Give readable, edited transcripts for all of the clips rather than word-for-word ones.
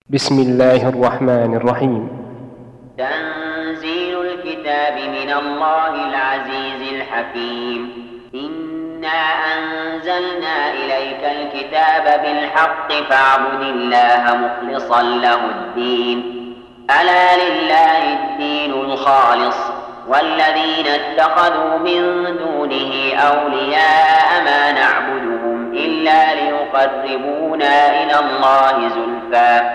بسم الله الرحمن الرحيم. تنزيل الكتاب من الله العزيز الحكيم. إنا أنزلنا إليك الكتاب بالحق فاعبد الله مخلصا له الدين. ألا لله الدين الخالص والذين اتخذوا من دونه أولياء ما نعبدهم إلا ليقربونا إلى الله زلفى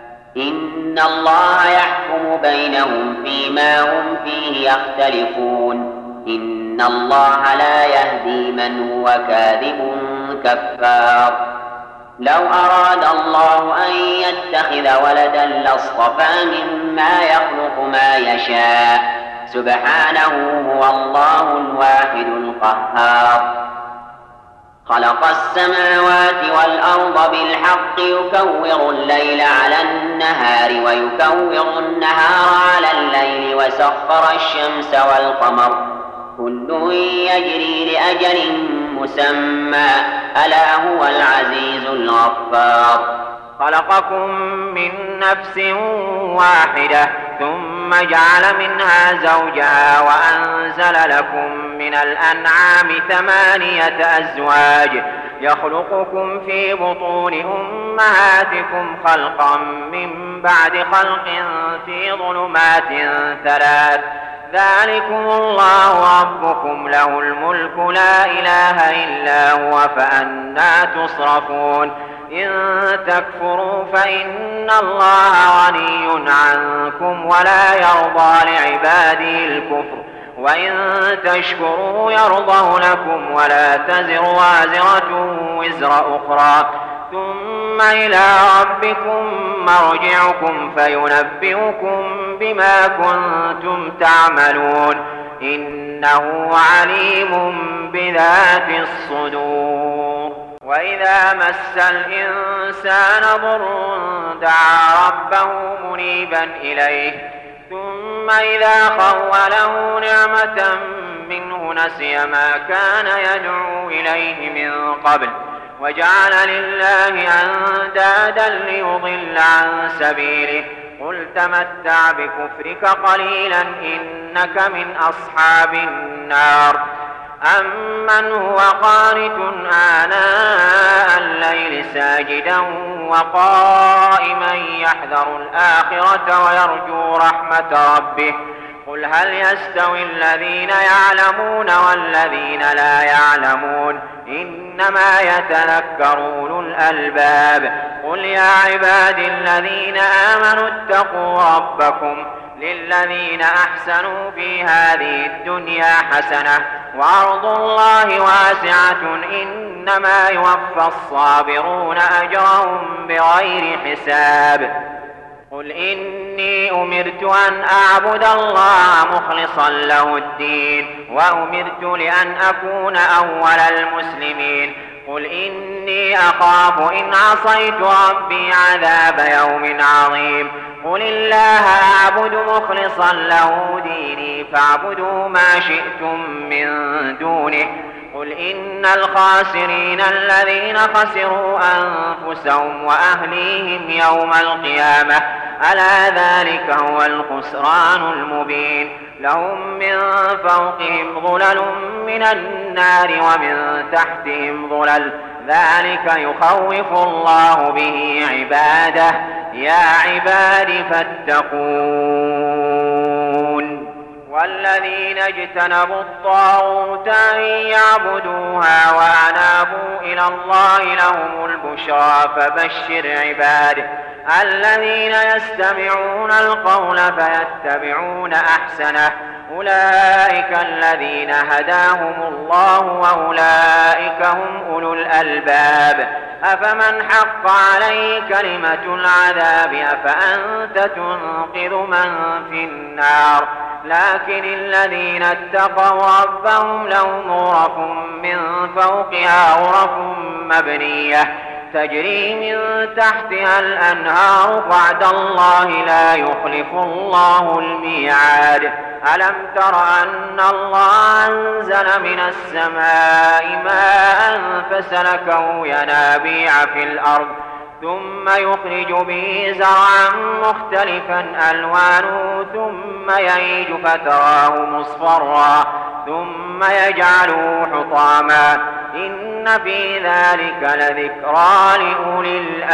إن الله يحكم بينهم فيما هم فيه يختلفون. إن الله لا يهدي من هو كاذب كفار. لو أراد الله أن يتخذ ولدا لاصطفى مما يخلق ما يشاء سبحانه هو الله الواحد القهار. خلق السماوات والأرض بالحق يكور الليل على النهار ويكور النهار على الليل وسخر الشمس والقمر كل يجري لأجل مسمى ألا هو العزيز الغفار. خلقكم من نفس واحدة ثم جعل منها زوجها وأنزل لكم من الأنعام 8 أزواج يخلقكم في بطون أمهاتكم خلقا من بعد خلق في ظلمات 3 ذلكم الله ربكم له الملك لا إله إلا هو فأنى تصرفون. إن تكفروا فإن الله غني عنكم ولا يرضى لعباده الكفر وإن تشكروا يرضه لكم ولا تزر وازرة وزر أخرى ثم إلى ربكم مرجعكم فينبئكم بما كنتم تعملون إنه عليم بذات الصدور. وإذا مس الإنسان ضر دعا ربه منيبا إليه ثم إذا خوله نعمة منه نسي ما كان يدعو إليه من قبل وجعل لله أندادا ليضل عن سبيله قل تمتع بكفرك قليلا إنك من أصحاب النار. أمن هو قانت آناء الليل ساجدا وقائما يحذر الآخرة ويرجو رحمة ربه قل هل يستوي الذين يعلمون والذين لا يعلمون إنما يتذكر أولو الألباب. قل يا عبادي الذين آمنوا اتقوا ربكم للذين أحسنوا في هذه الدنيا حسنة وأرض الله واسعة إنما يوفى الصابرون أجرهم بغير حساب. قل إني أمرت أن أعبد الله مخلصا له الدين وأمرت لأن أكون أول المسلمين. قل إني أخاف إن عصيت ربي عذاب يوم عظيم. قل الله أعبد مخلصا له ديني فاعبدوا ما شئتم من دونه. قل إن الخاسرين الذين خسروا أنفسهم وأهليهم يوم القيامة ألا ذلك هو الخسران المبين. لهم من فوقهم ظلل من النار ومن تحتهم ظلل ذلك يخوف الله به عباده يا عباد فاتقون. والذين اجتنبوا الطاغوت أن يعبدوها وأنابوا إلى الله لهم البشرى فبشر عباده الذين يستمعون القول فيتبعون أحسنه أولئك الذين هداهم الله وأولئك هم أولو الألباب. أفمن حق عليه كلمة العذاب أفأنت تنقذ من في النار. لكن الذين اتقوا ربهم لهم غرف من فوقها غرف مبنية تجري من تحتها الأنهار وعد الله لا يخلف الله الميعاد. ألم تر أن الله أنزل من السماء ماء فسلكه ينابيع في الأرض ثم يخرج به زرعا مختلفا ألوانه ثم يهيج فتراه مصفرا ثم يجعله حطاما إن في ذلك لذكرى لأولي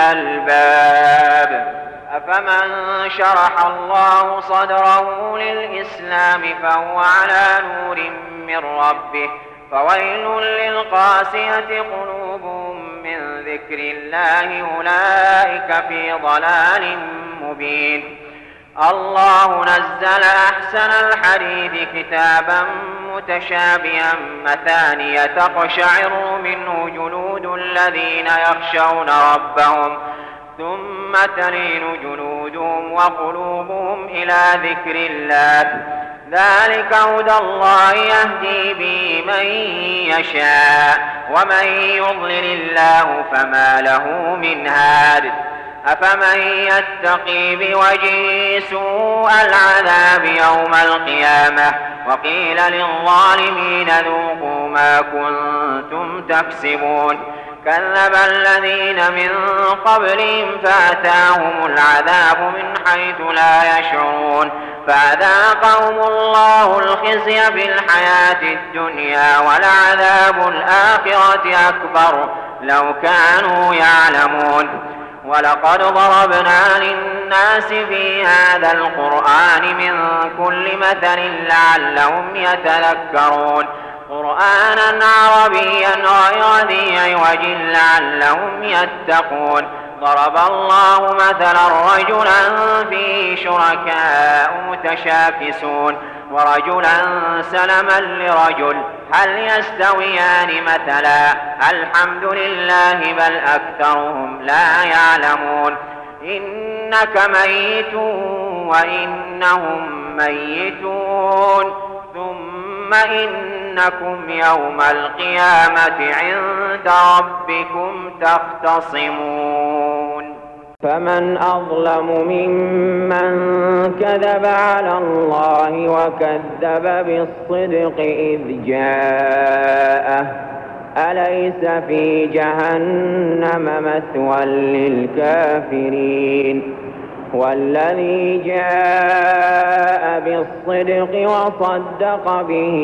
الألباب. أفمن شرح الله صدره للإسلام فهو على نور من ربه فويل للقاسية قلوبهم من ذكر الله أولئك في ضلال مبين. الله نزل أحسن الحديث كتابا متشابها مثانية تقشعر منه جلود الذين يخشون ربهم ثم تلين جلودهم وقلوبهم إلى ذكر الله ذلك هدى الله يهدي به من يشاء ومن يضلل الله فما له من هاد. أفمن يتقي بوجهه سوء العذاب يوم القيامة وقيل للظالمين ذوقوا ما كنتم تكسبون كذب الذين من قبلهم فأتاهم العذاب من حيث لا يشعرون فأذاقهم الله الخزي في الحياة الدنيا ولعذاب الآخرة أكبر لو كانوا يعلمون. ولقد ضربنا للناس في هذا القرآن من كل مثل لعلهم يتذكرون قرآنا عربيا غير ذي عوج لعلهم يتقون. ضرب الله مثلا رجلا فيه شركاء متشاكسون ورجلا سلما لرجل هل يستويان مثلا الحمد لله بل أكثرهم لا يعلمون. إنك ميت وإنهم ميتون ثم إنكم يوم القيامة عند ربكم تختصمون. فمن أظلم ممن كذب على الله وكذب بالصدق إذ جاءه أليس في جهنم مثوى للكافرين والذي جاء بالصدق وصدق به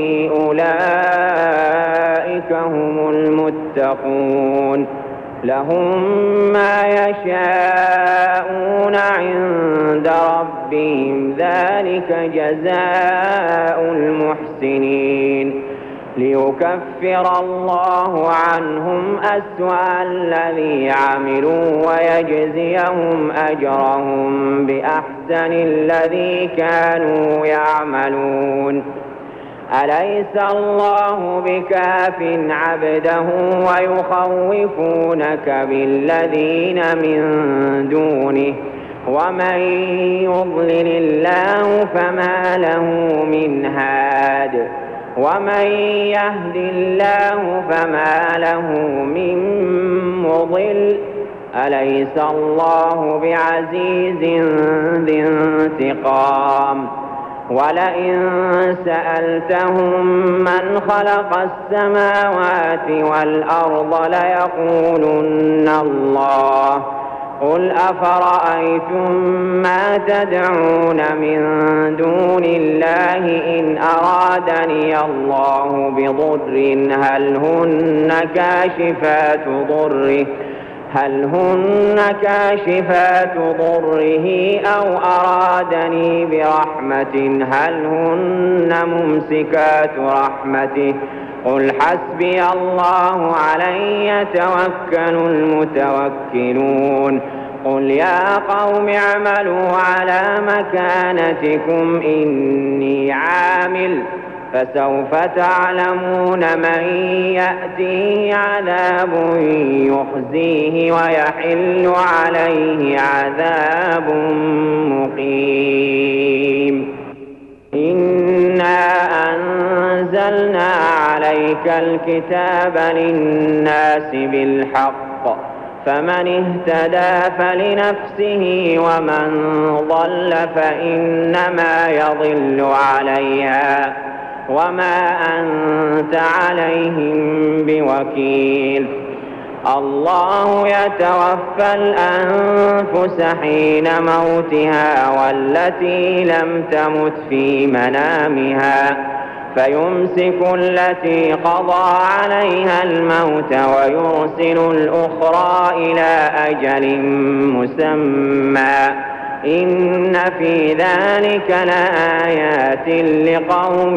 أولئك هم المتقون لهم ما يشاءون عند ربهم ذلك جزاء المحسنين ليكفر الله عنهم أسوأ الذي عملوا ويجزيهم أجرهم بأحسن الذي كانوا يعملون. أليس الله بكاف عبده ويخوفونك بالذين من دونه ومن يضلل الله فما له من هاد ومن يهد الله فما له من مضل. أليس الله بعزيز ذي انتقام. ولئن سألتهم من خلق السماوات والأرض ليقولن الله قل أفرأيتم ما تدعون من دون الله إن أرادني الله بضر هل هن كاشفات ضره أو أرادني برحمة هل هن ممسكات رحمته قل حسبي الله عليه يتوكل المتوكلون. قل يا قوم اعملوا على مكانتكم إني عامل فسوف تعلمون من يأتيه عذاب يخزيه ويحل عليه عذاب مقيم. إنا أنزلنا عليك الكتاب للناس بالحق فمن اهتدى فلنفسه ومن ضل فإنما يضل عليها وما أنت عليهم بوكيل. الله يتوفى الأنفس حين موتها والتي لم تمت في منامها فيمسك التي قضى عليها الموت ويرسل الأخرى إلى أجل مسمى إن في ذلك لآيات لقوم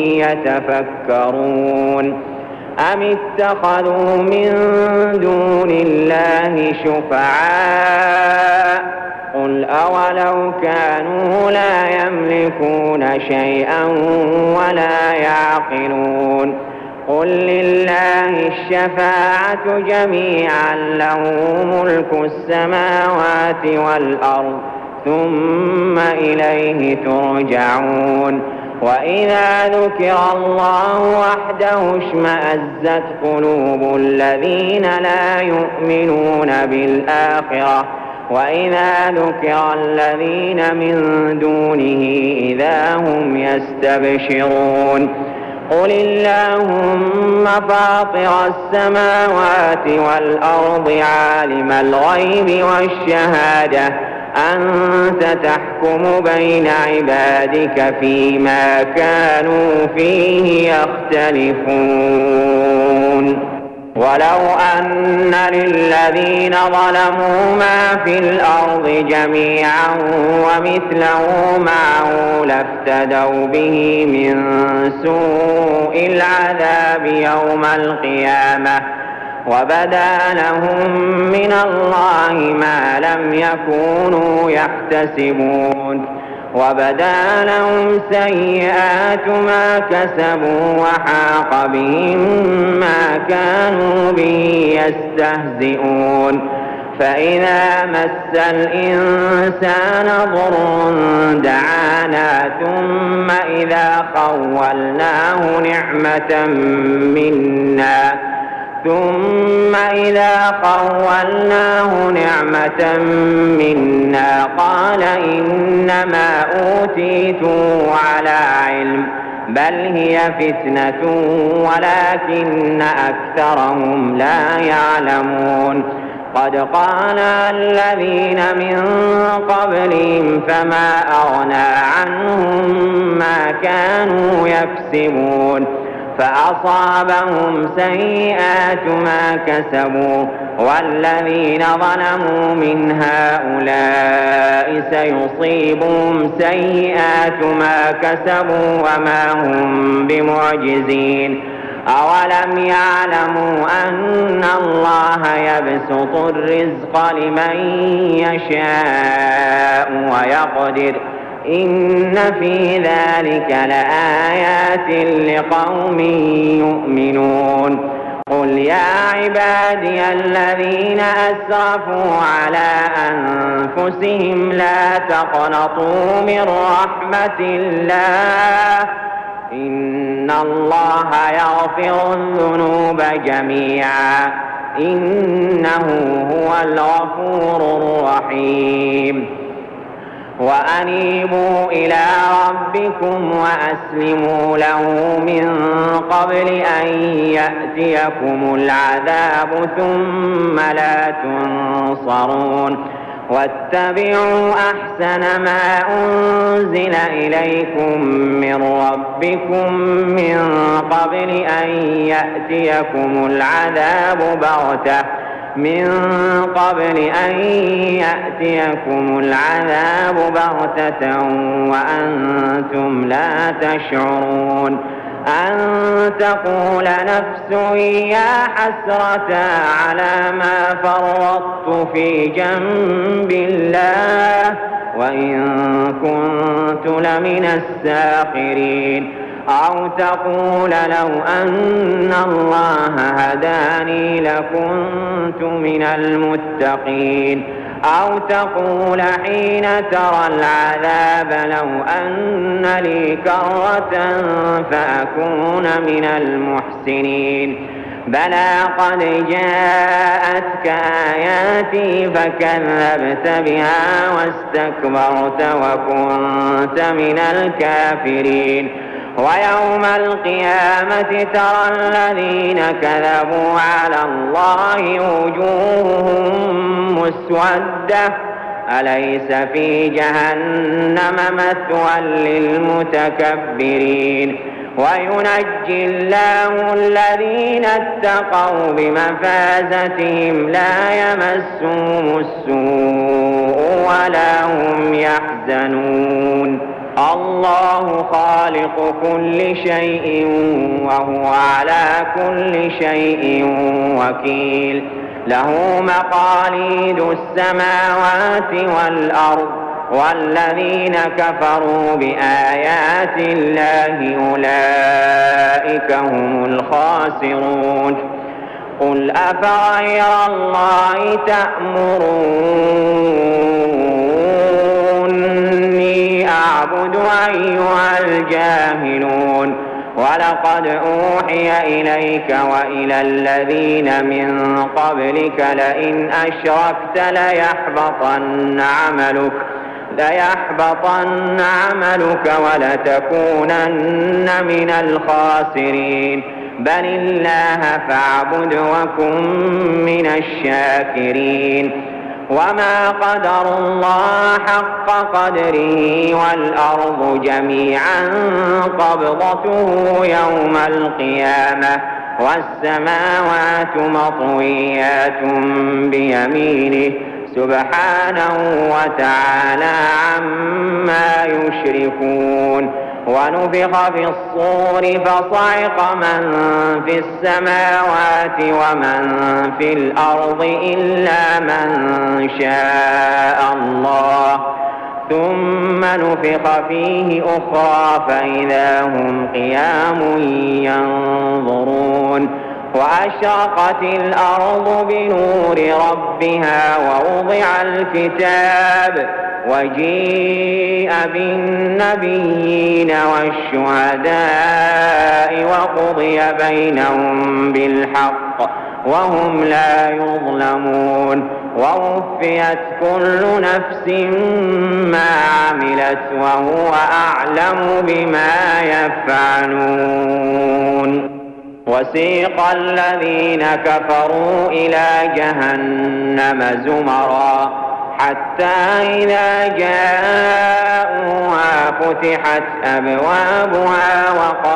يتفكرون أم اتخذوا من دون الله شفعاء قل أولو كانوا لا يملكون شيئا ولا يعقلون قل لله الشفاعة جميعا له ملك السماوات والأرض ثم إليه ترجعون وإذا ذكر الله وحده اشمأزت قلوب الذين لا يؤمنون بالآخرة وإذا ذكر الذين من دونه إذا هم يستبشرون قل اللهم فاطر السماوات والأرض عالم الغيب والشهادة أنت تحكم بين عبادك فيما كانوا فيه يختلفون ولو أن للذين ظلموا ما في الأرض جميعا ومثله معه لافتدوا به من سوء العذاب يوم القيامة وبدا لهم من الله ما لم يكونوا يحتسبون وبدا لهم سيئات ما كسبوا وحاق بهم ما كانوا به يستهزئون فإذا مس الإنسان ضر دعانا ثم إذا خولناه نعمة منا قال إنما أوتيته على علم بل هي فتنة ولكن أكثرهم لا يعلمون قد قال الذين من قبلهم فما أغنى عنهم ما كانوا يكسبون فأصابهم سيئات ما كسبوا والذين ظلموا من هؤلاء سيصيبهم سيئات ما كسبوا وما هم بمعجزين أولم يعلموا أن الله يبسط الرزق لمن يشاء ويقدر إن في ذلك لآيات لقوم يؤمنون قل يا عبادي الذين أسرفوا على أنفسهم لا تقنطوا من رحمة الله إن الله يغفر الذنوب جميعا إنه هو الغفور الرحيم وأنيبوا إلى ربكم وأسلموا له من قبل أن يأتيكم العذاب ثم لا تنصرون واتبعوا أحسن ما أنزل إليكم من ربكم من قبل أن يأتيكم العذاب بغتة وأنتم لا تشعرون أن تقول نفس يا حسرة على ما فرطت في جنب الله وإن كنت لمن الساخرين أو تقول لو أن الله هداني لكنت من المتقين أو تقول حين ترى العذاب لو أن لي كرة فأكون من المحسنين بلى قد جاءتك آياتي فكذبت بها واستكبرت وكنت من الكافرين ويوم القيامة ترى الذين كذبوا على الله وجوههم مسودة أليس في جهنم مثوى للمتكبرين وينجي الله الذين اتقوا بمفازتهم لا يمسهم السوء ولا هم يحزنون الله خالق كل شيء وهو على كل شيء وكيل له مقاليد السماوات والأرض والذين كفروا بآيات الله أولئك هم الخاسرون قل أفغير الله تأمروني أعبد أيها الجاهلون ولقد أوحي إليك وإلى الذين من قبلك لئن أشركت ليحبطن عملك ولتكونن من الخاسرين بل الله فاعبد وكن من الشاكرين وما قدروا الله حق قدره والأرض جميعا قبضته يوم القيامة والسماوات مطويات بيمينه سبحانه وتعالى عما يشركون ونفخ في الصور فصعق من في السماوات ومن في الأرض إلا من شاء الله ثم نفخ فيه أخرى فإذا هم قيام ينظرون وأشرقت الأرض بنور ربها ووضع الكتاب وجيء بالنبيين والشهداء وقضي بينهم بالحق وهم لا يظلمون ووفيت كل نفس ما عملت وهو أعلم بما يفعلون وسيق الذين كفروا إلى جهنم زمرا حتى إذا جاءوها فتحت أبوابها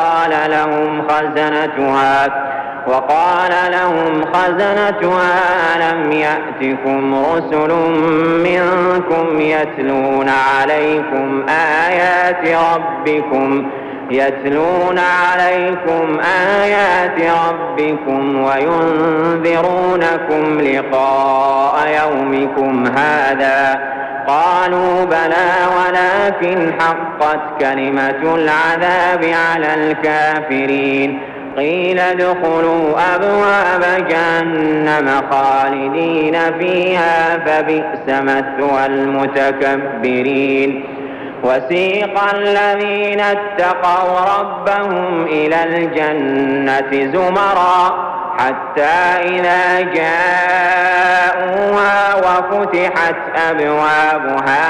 وقال لهم خزنتها ألم يأتكم رسل منكم يتلون عليكم آيات ربكم وينذرونكم لقاء يومكم هذا قالوا بلى ولكن حقت كلمة العذاب على الكافرين قيل ادخلوا أبواب جهنم خالدين فيها فبئس مثوى المتكبرين وسيق الذين اتقوا ربهم إلى الجنة زمرا حتى إذا جاءوها وفتحت أبوابها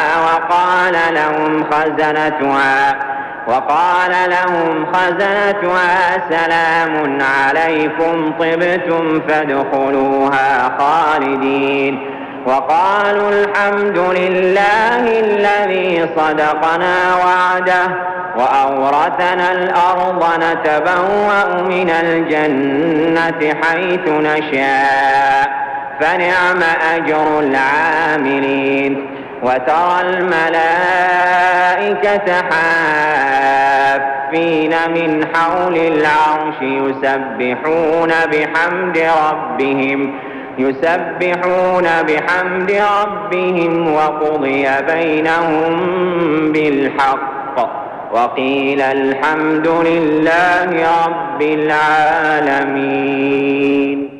وقال لهم خزنتها سلام عليكم طبتم فادخلوها خالدين وقالوا الحمد لله الذي صدقنا وعده وأورثنا الأرض نتبوأ من الجنة حيث نشاء فنعم أجر العاملين وترى الملائكة حافين من حول العرش يسبحون بحمد ربهم وقضي بينهم بالحق وقيل الحمد لله رب العالمين.